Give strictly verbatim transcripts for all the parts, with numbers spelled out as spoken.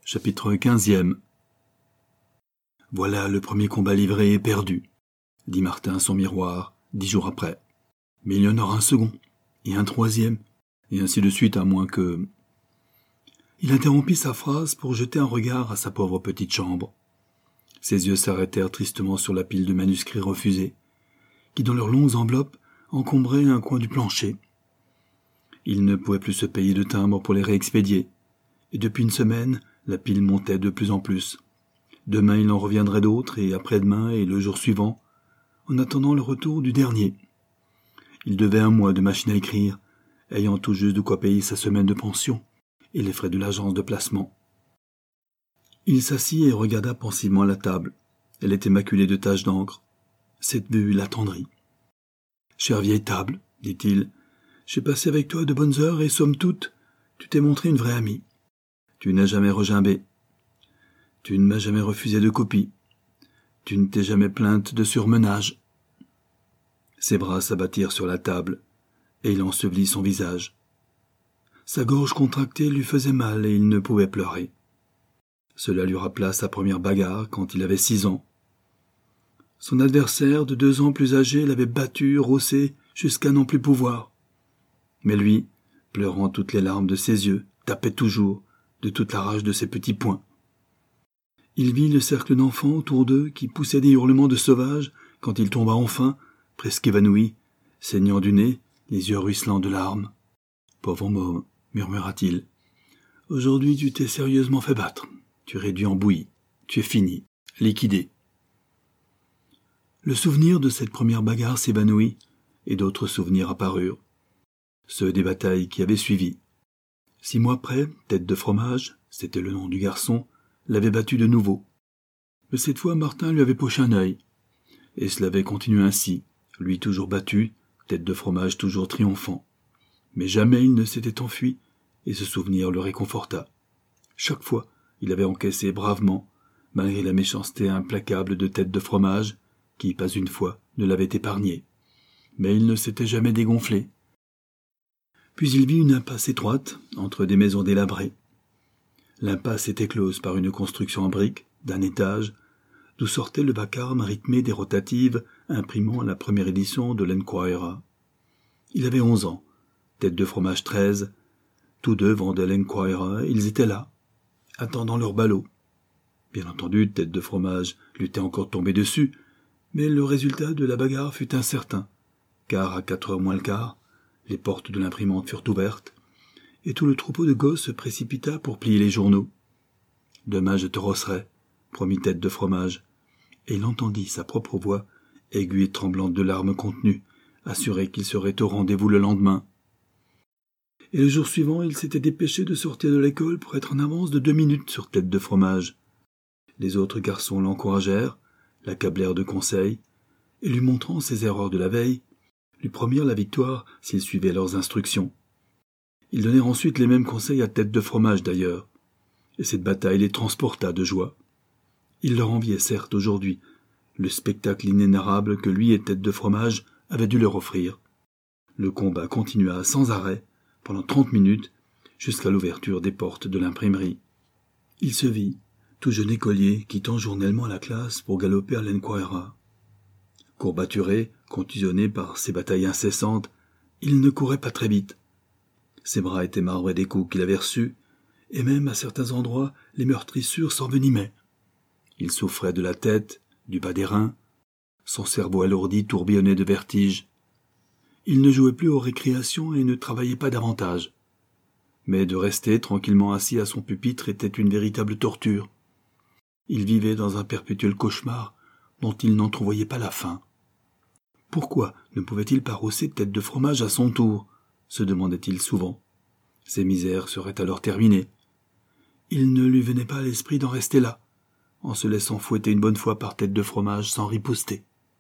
Chapitre quinzième. Voilà le premier combat livré et perdu, dit Martin à son miroir, dix jours après. Mais il y en aura un second, et un troisième, et ainsi de suite, à moins que... Il interrompit sa phrase pour jeter un regard à sa pauvre petite chambre. Ses yeux s'arrêtèrent tristement sur la pile de manuscrits refusés, qui dans leurs longues enveloppes encombraient un coin du plancher. Il ne pouvait plus se payer de timbres pour les réexpédier, et depuis une semaine, la pile montait de plus en plus. Demain il en reviendrait d'autres, et après-demain et le jour suivant, en attendant le retour du dernier. Il devait un mois de machine à écrire, ayant tout juste de quoi payer sa semaine de pension et les frais de l'agence de placement. Il s'assit et regarda pensivement la table. Elle était maculée de taches d'encre. Cette vue l'attendrit. « Chère vieille table, dit-il, j'ai passé avec toi de bonnes heures et, somme toute, tu t'es montré une vraie amie. Tu n'as jamais regimbé. Tu ne m'as jamais refusé de copie. Tu ne t'es jamais plainte de surmenage. » Ses bras s'abattirent sur la table, et il ensevelit son visage. Sa gorge contractée lui faisait mal et il ne pouvait pleurer. Cela lui rappela sa première bagarre quand il avait six ans. Son adversaire, de deux ans plus âgé, l'avait battu, rossé, jusqu'à n'en plus pouvoir. Mais lui, pleurant toutes les larmes de ses yeux, tapait toujours, de toute la rage de ses petits poings. Il vit le cercle d'enfants autour d'eux qui poussaient des hurlements de sauvages quand il tomba enfin, presque évanoui, saignant du nez, les yeux ruisselants de larmes. « Pauvre môme, murmura-t-il, aujourd'hui tu t'es sérieusement fait battre. Tu es réduit en bouillie. Tu es fini, liquidé. » Le souvenir de cette première bagarre s'évanouit, et d'autres souvenirs apparurent. Ceux des batailles qui avaient suivi. Six mois après, Tête de Fromage, c'était le nom du garçon, l'avait battu de nouveau. Mais cette fois, Martin lui avait poché un œil. Et cela avait continué ainsi, lui toujours battu, Tête de Fromage toujours triomphant. Mais jamais il ne s'était enfui, et ce souvenir le réconforta. Chaque fois, il avait encaissé bravement, malgré la méchanceté implacable de Tête de Fromage, qui, pas une fois, ne l'avait épargné. Mais il ne s'était jamais dégonflé. Puis il vit une impasse étroite, entre des maisons délabrées. L'impasse était close par une construction en briques, d'un étage, d'où sortait le vacarme rythmé des rotatives imprimant la première édition de l'Enquirer. Il avait onze ans, Tête de Fromage treize, tous deux vendaient l'Enquirer, ils étaient là, attendant leur ballot. Bien entendu, Tête de Fromage lui était encore tombé dessus, mais le résultat de la bagarre fut incertain, car à quatre heures moins le quart, les portes de l'imprimante furent ouvertes, et tout le troupeau de gosses se précipita pour plier les journaux. « Demain je te rosserai, » promit Tête de Fromage, et il entendit sa propre voix, aiguë et tremblante de larmes contenues, assurer qu'il serait au rendez-vous le lendemain. Et le jour suivant, il s'était dépêché de sortir de l'école pour être en avance de deux minutes sur Tête de Fromage. Les autres garçons l'encouragèrent, l'accablèrent de conseils, et lui montrant ses erreurs de la veille, lui promirent la victoire s'il suivait leurs instructions. Ils donnèrent ensuite les mêmes conseils à Tête de Fromage d'ailleurs, et cette bataille les transporta de joie. Ils leur enviaient certes aujourd'hui le spectacle inénarrable que lui et Tête de Fromage avaient dû leur offrir. Le combat continua sans arrêt, pendant trente minutes, jusqu'à l'ouverture des portes de l'imprimerie. Il se vit, tout jeune écolier, quittant journellement la classe pour galoper à l'Enquirer. Courbaturé, contusionné par ces batailles incessantes, il ne courait pas très vite. Ses bras étaient marbrés des coups qu'il avait reçus, et même à certains endroits les meurtrissures s'envenimaient. Il souffrait de la tête, du bas des reins, son cerveau alourdi tourbillonnait de vertige. Il ne jouait plus aux récréations et ne travaillait pas davantage. Mais de rester tranquillement assis à son pupitre était une véritable torture. Il vivait dans un perpétuel cauchemar dont il n'entrevoyait pas la fin. Pourquoi ne pouvait-il pas rosser Tête de Fromage à son tour, se demandait-il souvent. Ses misères seraient alors terminées. Il ne lui venait pas à l'esprit d'en rester là, en se laissant fouetter une bonne fois par Tête de Fromage sans riposter.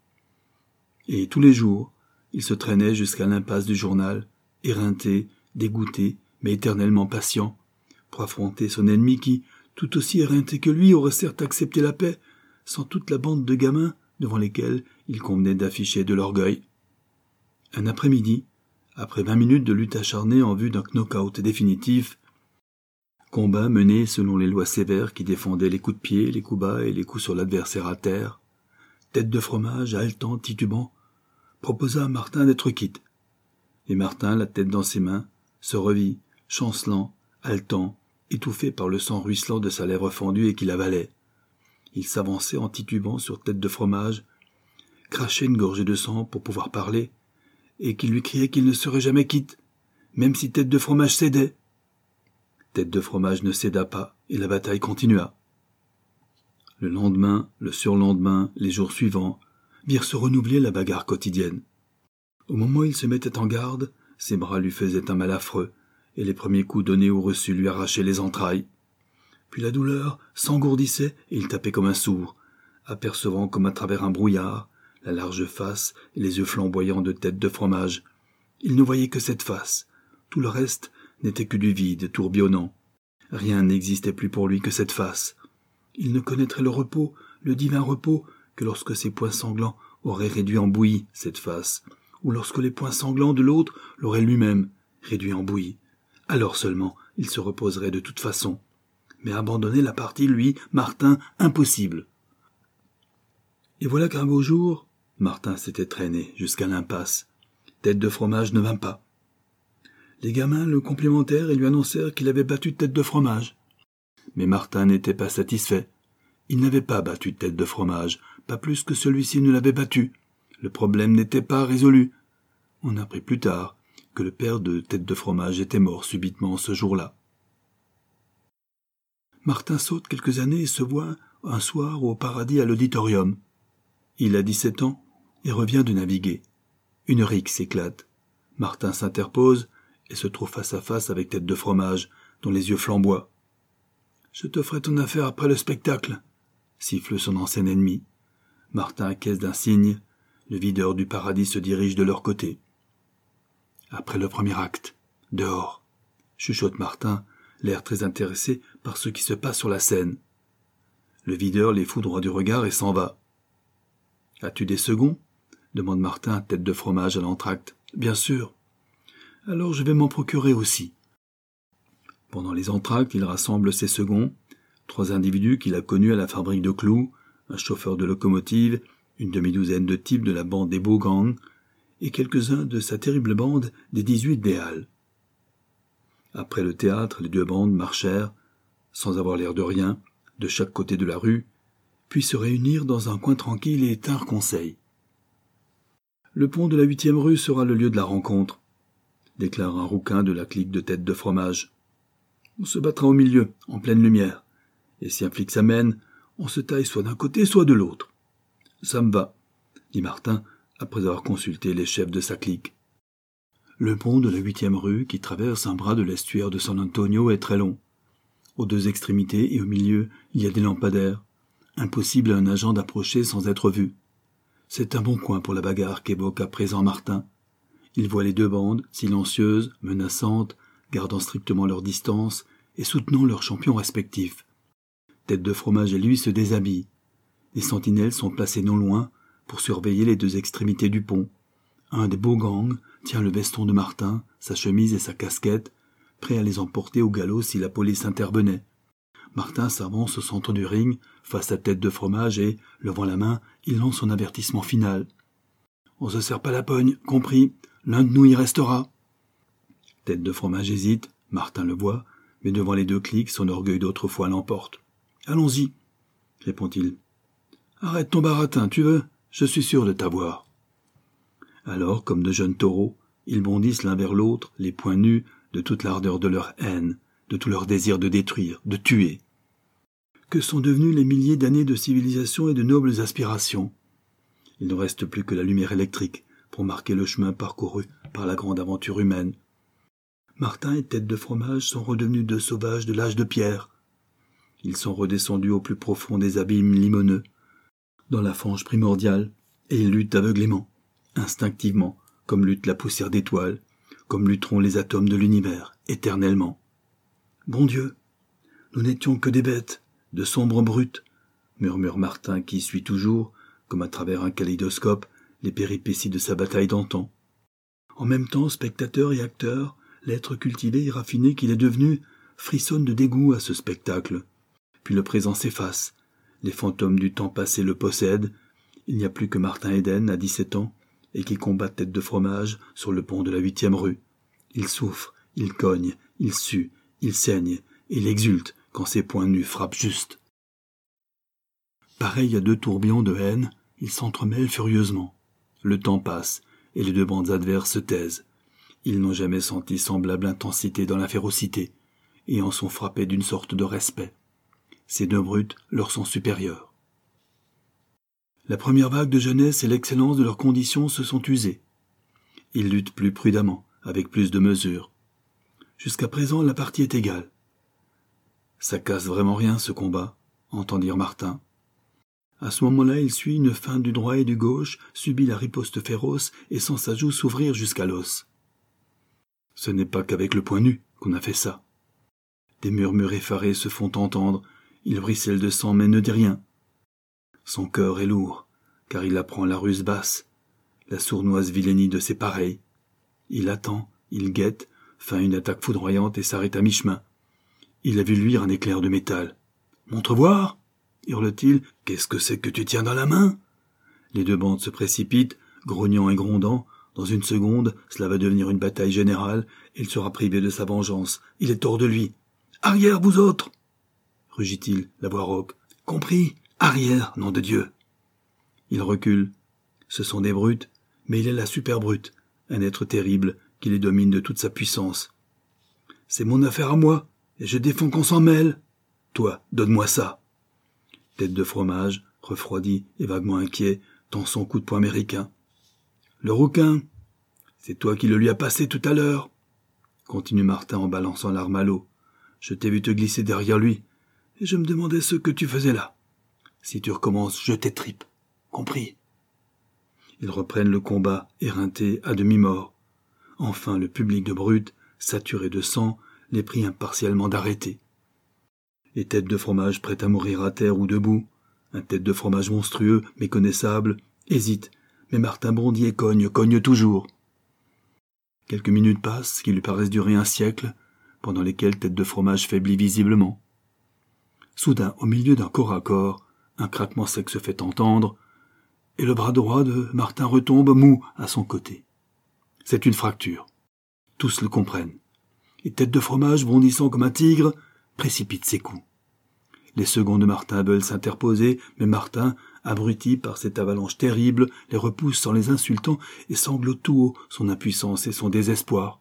Et tous les jours, il se traînait jusqu'à l'impasse du journal, éreinté, dégoûté, mais éternellement patient, pour affronter son ennemi qui, tout aussi éreinté que lui, aurait certes accepté la paix, sans toute la bande de gamins devant lesquels il convenait d'afficher de l'orgueil. Un après-midi, après vingt minutes de lutte acharnée en vue d'un knock-out définitif, Combat mené selon les lois sévères qui défendaient les coups de pied, les coups bas et les coups sur l'adversaire à terre. Tête de fromage, haletant, titubant, proposa à Martin d'être quitte. Et Martin, la tête dans ses mains, se revit, chancelant, haletant, étouffé par le sang ruisselant de sa lèvre fendue et qu'il avalait. Il s'avançait en titubant sur Tête de fromage, crachait une gorgée de sang pour pouvoir parler, et qui lui criait qu'il ne serait jamais quitte, même si Tête de fromage cédait. Tête de fromage ne céda pas, et la bataille continua. Le lendemain, le surlendemain, les jours suivants, virent se renouveler la bagarre quotidienne. Au moment où il se mettait en garde, ses bras lui faisaient un mal affreux, et les premiers coups donnés ou reçus lui arrachaient les entrailles. Puis la douleur s'engourdissait et il tapait comme un sourd, apercevant comme à travers un brouillard la large face et les yeux flamboyants de Tête de fromage. Il ne voyait que cette face. Tout le reste n'était que du vide tourbillonnant. Rien n'existait plus pour lui que cette face. Il ne connaîtrait le repos, le divin repos, que lorsque ses poings sanglants auraient réduit en bouillie cette face, ou lorsque les poings sanglants de l'autre l'auraient lui-même réduit en bouillie. Alors seulement il se reposerait de toute façon. Mais abandonner la partie, lui, Martin, impossible. Et voilà qu'un beau jour, Martin s'était traîné jusqu'à l'impasse. Tête de fromage ne vint pas. Les gamins le complimentèrent et lui annoncèrent qu'il avait battu Tête de fromage. Mais Martin n'était pas satisfait. Il n'avait pas battu Tête de fromage, pas plus que celui-ci ne l'avait battu. Le problème n'était pas résolu. On apprit plus tard que le père de Tête de fromage était mort subitement ce jour-là. Martin saute quelques années et se voit un soir au paradis à l'auditorium. Il a dix-sept ans et revient de naviguer. Une rixe éclate. Martin s'interpose et se trouve face à face avec Tête de fromage, dont les yeux flamboient. « Je te ferai ton affaire après le spectacle », siffle son ancien ennemi. Martin acquiesce d'un signe. Le videur du paradis se dirige de leur côté. Après le premier acte, dehors, chuchote Martin, l'air très intéressé par ce qui se passe sur la scène. Le videur les foudroie du regard et s'en va. « As-tu des seconds ?» demande Martin, Tête de fromage à l'entracte. « Bien sûr. Alors je vais m'en procurer aussi. » Pendant les entr'actes, il rassemble ses seconds, trois individus qu'il a connus à la fabrique de clous, un chauffeur de locomotive, une demi-douzaine de types de la bande des Beaux Gangs, et quelques-uns de sa terrible bande des dix-huit des Halles. Après le théâtre, les deux bandes marchèrent, sans avoir l'air de rien, de chaque côté de la rue, puis se réunirent dans un coin tranquille et tinrent conseil. « Le pont de la huitième rue sera le lieu de la rencontre, » déclare un rouquin de la clique de Tête de fromage. « On se battra au milieu, en pleine lumière, et si un flic s'amène, on se taille soit d'un côté, soit de l'autre. »« Ça me va, » dit Martin, après avoir consulté les chefs de sa clique. Le pont de la huitième rue, qui traverse un bras de l'estuaire de San Antonio, est très long. Aux deux extrémités et au milieu, il y a des lampadaires. Impossible à un agent d'approcher sans être vu. C'est un bon coin pour la bagarre qu'évoque à présent Martin. Il voit les deux bandes, silencieuses, menaçantes, gardant strictement leur distance et soutenant leurs champions respectifs. Tête de fromage et lui se déshabillent. Les sentinelles sont placées non loin pour surveiller les deux extrémités du pont. Un des Beaux Gangs tient le veston de Martin, sa chemise et sa casquette, prêt à les emporter au galop si la police intervenait. Martin s'avance au centre du ring, face à Tête de fromage et, levant la main, il lance son avertissement final. « On se serre pas la pogne, compris, l'un de nous y restera. » Tête de fromage hésite, Martin le voit, mais devant les deux cliques, son orgueil d'autrefois l'emporte. « Allons-y, » répond-il. « Arrête ton baratin, tu veux ? Je suis sûr de t'avoir. » Alors, comme de jeunes taureaux, ils bondissent l'un vers l'autre, les poings nus, de toute l'ardeur de leur haine, de tout leur désir de détruire, de tuer. Que sont devenus les milliers d'années de civilisation et de nobles aspirations ? Il ne reste plus que la lumière électrique pour marquer le chemin parcouru par la grande aventure humaine. Martin et Tête de fromage sont redevenus deux sauvages de l'âge de pierre. Ils sont redescendus au plus profond des abîmes limoneux, dans la fange primordiale, et ils luttent aveuglément, instinctivement, comme lutte la poussière d'étoiles, comme lutteront les atomes de l'univers, éternellement. Bon Dieu, nous n'étions que des bêtes, de sombres brutes, murmure Martin qui suit toujours, comme à travers un kaléidoscope, les péripéties de sa bataille d'antan. En même temps, spectateur et acteur, l'être cultivé et raffiné qu'il est devenu frissonne de dégoût à ce spectacle. Puis le présent s'efface. Les fantômes du temps passé le possèdent. Il n'y a plus que Martin Eden, à dix-sept ans, et qui combat Tête de Fromage sur le pont de la huitième rue. Il souffre, il cogne, il sue, il saigne, et il exulte quand ses poings nus frappent juste. Pareil à deux tourbillons de haine, ils s'entremêlent furieusement. Le temps passe, et les deux bandes adverses se taisent. Ils n'ont jamais senti semblable intensité dans la férocité, et en sont frappés d'une sorte de respect. Ces deux brutes leur sont supérieurs. La première vague de jeunesse et l'excellence de leurs conditions se sont usées. Ils luttent plus prudemment, avec plus de mesure. Jusqu'à présent, la partie est égale. Ça casse vraiment rien, ce combat, entend dire Martin. À ce moment-là, il suit une feinte du droit et du gauche, subit la riposte féroce et sent sa joue s'ouvrir jusqu'à l'os. Ce n'est pas qu'avec le poing nu qu'on a fait ça. Des murmures effarés se font entendre, il ruisselle de sang mais ne dit rien. Son cœur est lourd, car il apprend la ruse basse, la sournoise vilainie de ses pareils. Il attend, il guette, feint une attaque foudroyante et s'arrête à mi-chemin. Il a vu luire un éclair de métal. « Montre voir !» hurle-t-il. « Qu'est-ce que c'est que tu tiens dans la main ?» Les deux bandes se précipitent, grognant et grondant. Dans une seconde, cela va devenir une bataille générale, et il sera privé de sa vengeance. Il est hors de lui. « Arrière, vous autres !» rugit-il, la voix rauque. « Compris ? Arrière, nom de Dieu !» Il recule. Ce sont des brutes, mais il est la super brute, un être terrible qui les domine de toute sa puissance. « C'est mon affaire à moi, et je défends qu'on s'en mêle. Toi, donne-moi ça !» Tête de Fromage, refroidi et vaguement inquiet, tend son coup de poing américain. « Le rouquin, c'est toi qui le lui as passé tout à l'heure, » continue Martin en balançant l'arme à l'eau. « Je t'ai vu te glisser derrière lui, et je me demandais ce que tu faisais là. Si tu recommences, je t'étripe. Compris ?» Ils reprennent le combat, éreintés, à demi-mort. Enfin, le public de brutes, saturé de sang, les prie impartialement d'arrêter. Les têtes de fromage prêtes à mourir à terre ou debout, un tête de fromage monstrueux, méconnaissable, hésite, mais Martin bondit et cogne, cogne toujours. Quelques minutes passent, qui lui paraissent durer un siècle, pendant lesquelles Tête de Fromage faiblit visiblement. Soudain, au milieu d'un corps à corps, un craquement sec se fait entendre, et le bras droit de Martin retombe mou à son côté. C'est une fracture. Tous le comprennent. Et Tête de Fromage, bondissant comme un tigre, précipite ses coups. Les seconds de Martin veulent s'interposer, mais Martin, abruti par cette avalanche terrible, les repousse en les insultant et sanglote tout haut son impuissance et son désespoir.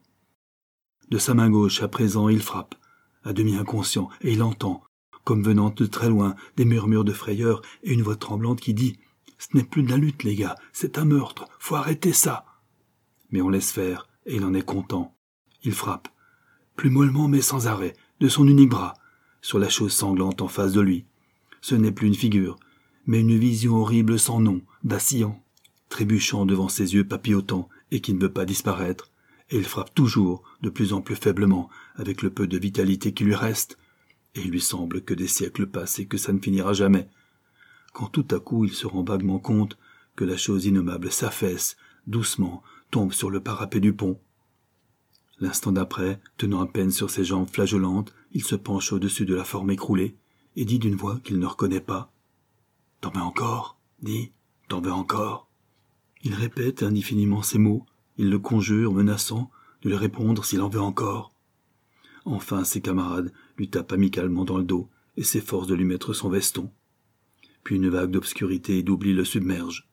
De sa main gauche, à présent, il frappe, à demi inconscient, et il entend, comme venant de très loin, des murmures de frayeur et une voix tremblante qui dit « Ce n'est plus de la lutte, les gars, c'est un meurtre, faut arrêter ça !» Mais on laisse faire, et il en est content. Il frappe, plus mollement mais sans arrêt, de son unique bras, sur la chose sanglante en face de lui. Ce n'est plus une figure, mais une vision horrible sans nom, vacillant, trébuchant devant ses yeux papillotants et qui ne veut pas disparaître, et il frappe toujours, de plus en plus faiblement, avec le peu de vitalité qui lui reste, et il lui semble que des siècles passent et que ça ne finira jamais, quand tout à coup il se rend vaguement compte que la chose innommable s'affaisse, doucement, tombe sur le parapet du pont. L'instant d'après, tenant à peine sur ses jambes flageolantes, il se penche au-dessus de la forme écroulée, et dit d'une voix qu'il ne reconnaît pas. « T'en veux encore ?» dit. « T'en veux encore ?» Il répète indéfiniment ces mots, il le conjure, menaçant, de lui répondre s'il en veut encore. Enfin, ses camarades lui tapent amicalement dans le dos et s'efforcent de lui mettre son veston. Puis une vague d'obscurité et d'oubli le submerge.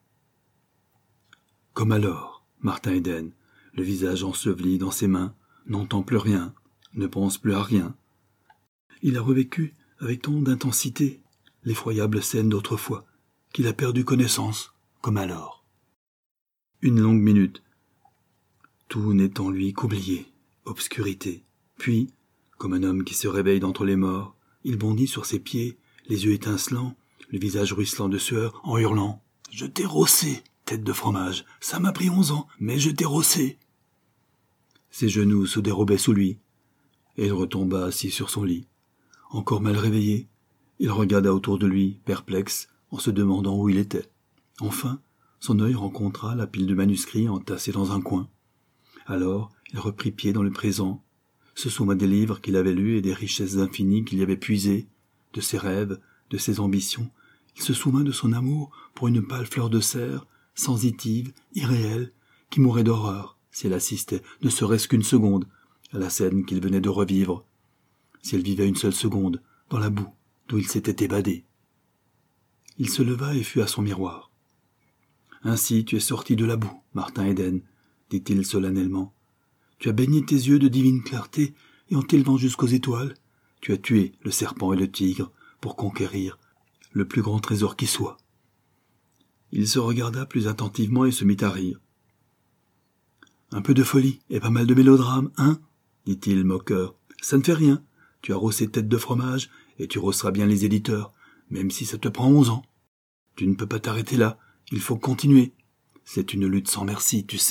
Comme alors, Martin Eden, le visage enseveli dans ses mains, n'entend plus rien, ne pense plus à rien. Il a revécu, avec tant d'intensité, l'effroyable scène d'autrefois, qu'il a perdu connaissance, comme alors. Une longue minute. Tout n'est en lui qu'oublié, obscurité. Puis, comme un homme qui se réveille d'entre les morts, il bondit sur ses pieds, les yeux étincelants, le visage ruisselant de sueur, en hurlant « Je t'ai rossé, Tête de Fromage, ça m'a pris onze ans, mais je t'ai rossé !» Ses genoux se dérobaient sous lui, et il retomba assis sur son lit. Encore mal réveillé, il regarda autour de lui, perplexe, en se demandant où il était. Enfin, son œil rencontra la pile de manuscrits entassés dans un coin. Alors, il reprit pied dans le présent, se souvint des livres qu'il avait lus et des richesses infinies qu'il y avait puisées, de ses rêves, de ses ambitions. Il se souvint de son amour pour une pâle fleur de serre, sensitive, irréelle, qui mourrait d'horreur si elle assistait, ne serait-ce qu'une seconde, à la scène qu'il venait de revivre, si elle vivait une seule seconde, dans la boue d'où il s'était évadé. Il se leva et fut à son miroir. « Ainsi tu es sorti de la boue, Martin Eden, » dit-il solennellement. « Tu as baigné tes yeux de divine clarté, et en t'élevant jusqu'aux étoiles, tu as tué le serpent et le tigre pour conquérir le plus grand trésor qui soit. » Il se regarda plus attentivement et se mit à rire. « Un peu de folie et pas mal de mélodrame, hein ?» dit-il moqueur. « Ça ne fait rien. Tu as rossé tête de fromage et tu rosseras bien les éditeurs, même si ça te prend onze ans. Tu ne peux pas t'arrêter là, il faut continuer. C'est une lutte sans merci, tu sais. »